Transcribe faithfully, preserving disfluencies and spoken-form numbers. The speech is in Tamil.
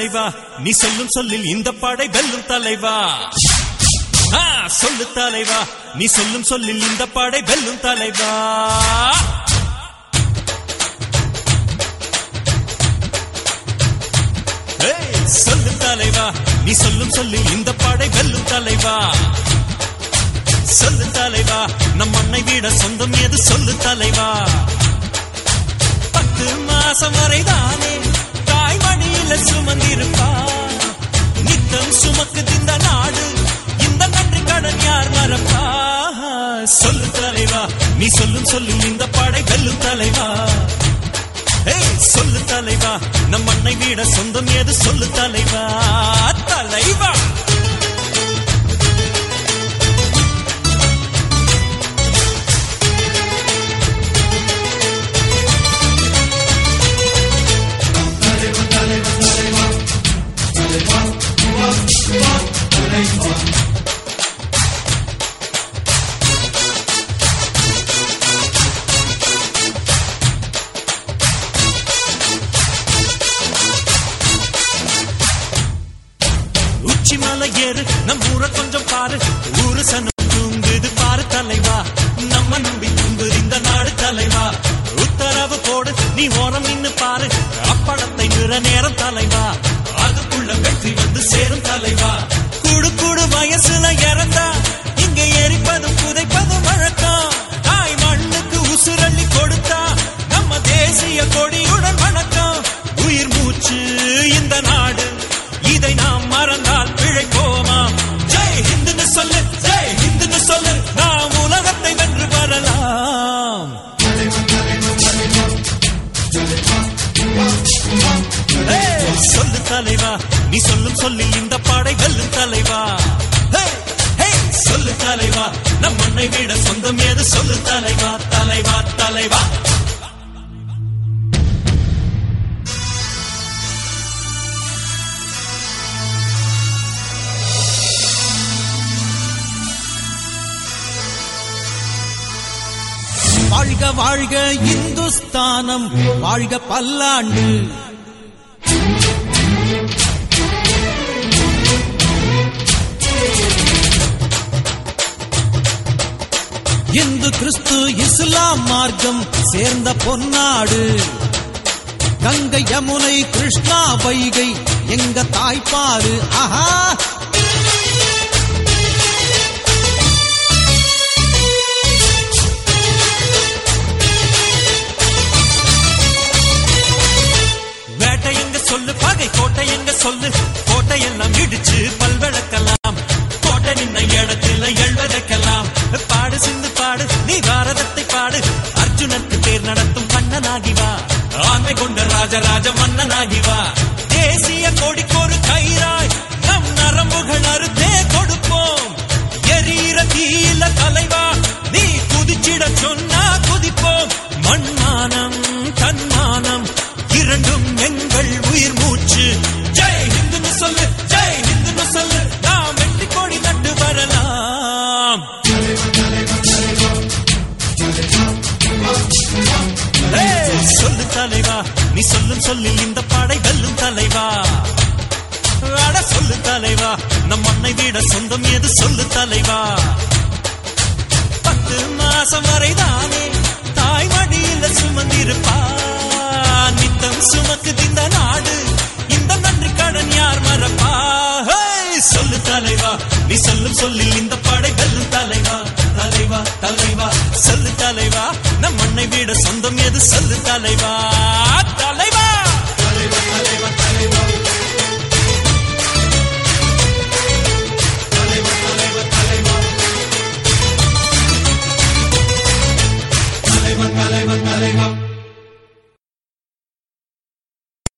தலைவா நீ சொல்லும் சொல்லில் இந்த படை வெல்லும் தலைவா. சொல்லு தலைவா நீ சொல்லும் சொல்லில் இந்த படை வெல்லும் தலைவா. சொல்லு தலைவா நீ சொல்லும் சொல்லில் இந்த படை வெல்லும் தலைவா. சொல்லு தலைவா நம் மண்ணை விட சொந்தம் எது சொல்லு தலைவா. பத்து மாசம் வரைதானே தாய்மடியில சுமந்திருப்பா. நித்தம் சுமக்கு இந்த நாடு இந்த நன்றி கடன் யார் மறப்பா. சொல்லு தலைவா நீ சொல்லும் சொல்லில் இந்த படை வெல்லும் தலைவா. சொல்லு தலைவா நம் மண்ணை விட சொந்தம் ஏது சொல்லு தலைவா. தலைவா உச்சிமலை ஏறு நம் ஊர கொஞ்சம் பாரு. ஊரு சனம் தூங்குது பாரு தலைவா. நம்ம நம்பி தூங்குது இந்த நாடு தலைவா. உத்தரவு போடு நீ ஓரம் நின்னு பாரு. அப்படத்தை நிற நேரம் தலைவா. அதுக்குள்ள வெற்றி வந்து சேரும் தலைவா. கூடு கூடு வயசுல இறந்தா இங்க எரிப்பதும் புதைப்பதும் வழக்கம். தாய் மண்ணுக்கு உசுரள்ளி கொடுத்தா நம்ம தேசிய கொடியுடன் வணக்கம். உயிர் மூச்சு இந்த நாடு இதை நாம் மறந்தால் பிழைப்போமா. ஜெய் ஹிந்துன்னு சொல்லு ஜெய் ஹிந்துன்னு சொல்லு நாம் உலகத்தை வென்று வரலாம். சொல்லு தலைவா நீ சொல்லும் சொல்லில் இந்த படை வெல்லும் தலைவா. சொல்லு தலைவா நம் மண்ணை விட சொந்தம் ஏது சொல்லு தலைவா. தலைவா தலைவா வாழ்க வாழ்க இந்துஸ்தானம் வாழ்க பல்லாண்டு. இந்து கிறிஸ்து இஸ்லாம் மார்க்கம் சேர்ந்த பொன்னாடு. கங்கை யமுனை கிருஷ்ணா வைகை எங்க தாய்ப்பாறு. ஆஹா வேட்டை எங்க சொல்லு பகை கோட்டை எங்க சொல்லு. கோட்டை எல்லாம் இடிச்சு பல்வழக்கலாம். கோட்டை நின்ன இடத்துல எழுவதற்கெல்லாம். பாடு சிந்து பாடு நீ பாரதத்தை பாடு. அர்ஜுனனுக்கு பேர் நடத்தும் கண்ணனாகி வா. ஆண்மை கொண்ட ராஜராஜ மன்னனாகி வா. தேசிய கொடிக்கொரு கயிறாய் நம் நரம்புகள் அறுத்தே கொடுப்போம். எரீர தீல தலைவா நீ குதிச்சிட சொன்னா குதிப்போம். மண்மானம் தன்மானம் இரண்டும் எங்கள் உயிர் மூச்சு. ஜெய் ஹிந்துன்னு சொல்லு ஜெய் ஹிந்துன்னு சொல்லு நாம் வெற்றி கொடி நட்டு வரலாம். சொல்லு தலைவா நீ சொல்லும் சொல்லில் இந்த படை வெல்லும் தலைவா. அட சொல்லு தலைவா நம் மண்ணை விட சொந்தம் ஏது சொல்லு தலைவா. பத்து மாசம் வரைதானே தாய்மடியில சுமந்திருப்பா. நித்தம் சுமக்கு இந்த நாடு இந்த நன்றி கடன் யார் மறப்பா. சொல்லு தலைவா நீ சொல்லும் சொல்லில் இந்த படை வெல்லும் தலைவா. தலைவா தலைவா சொல்லு தலைவா நம் மண்ணை விட சொந்தம் எது சொல்லு தலைவா. தலைவா தலைவா தலைவா தலைவா.